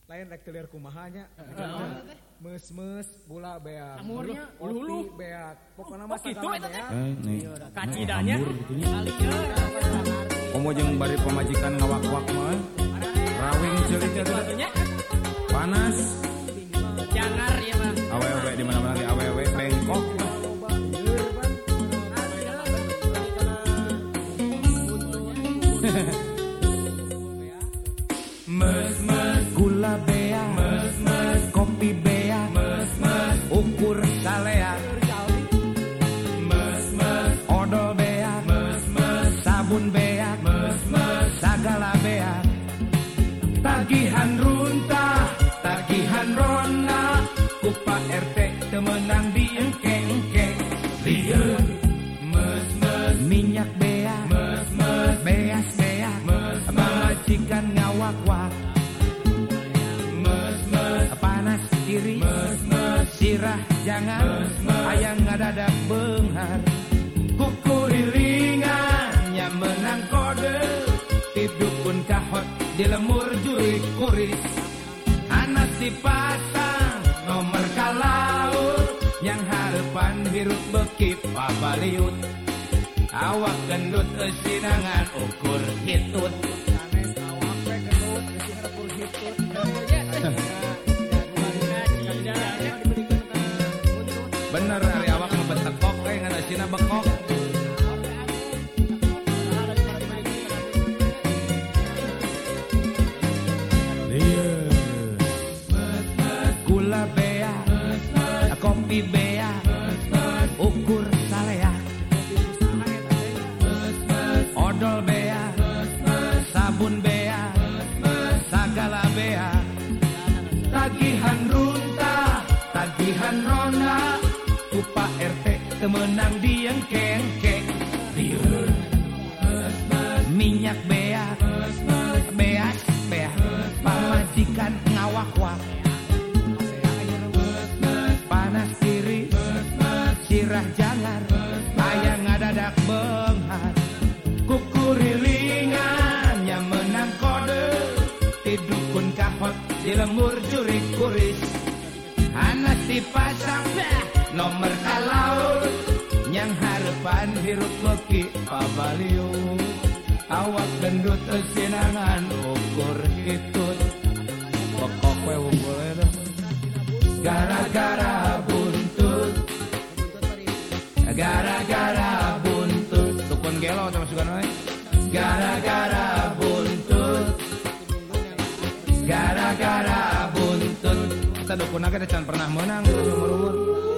lain rek teu lieur kumahanya. Mes-mes bula beak. Amurnya ulu beak. Pokona mah sagala beak. Kacidanya Komo jeung bari pamajikan ngawak-wak mah. Rawing ceulit eta. Panas. Jangar ya mah. Awewe di mana-mana lagi awewe bengkok. Mes-mes gula bea, mes-mes kopi bea, mes-mes ukur salea, mes-mes odol bea, mes-mes sabun bea, mes-mes sagala bea. Tagihan runta, tagihan rona, kupa RT temenang di engke-engke. Lieur mes-mes minyak bea, mes-mes beas bea, majikan ngawak-wak. Mes-mes panas kiri, mes-mes sirah jangan, ayang ngadadak beunghar. Kukurilingannya menang kode, tidukun kahot di lemur jurik kuris. Anak dipasang nomor kalaut, yang harapan hirup bekip pabaliut. Awak gendut esinangan ukur hitut. Bener hari awak ngebetekok ngana sina bekok. Gula bea, kopi bea, ukur salea, odol bea, sabun bea, sagala bea. Tagihan runta, tagihan rona, kupa RT temenang di engke-engke. Lieur minyak bea, beas bea, pamajikan ngawak-wak. Panas kiri, sirah jangar, ayang ngadadak beunghar. Kukurilingannya menang kode, tidukun kahot di lemur jurik kuris. Anas dipasang nomor kalaut, yang harapan hirup meki pabaliut. Awak gendut esinangan ukur hitut. Pokok we boleh dah. Gara-gara buntut, gara-gara buntut. Tukun gelo termasuk kan? Gara-gara buntut, gara-gara buntut. Kita dukun aja can pernah menang umur-umur.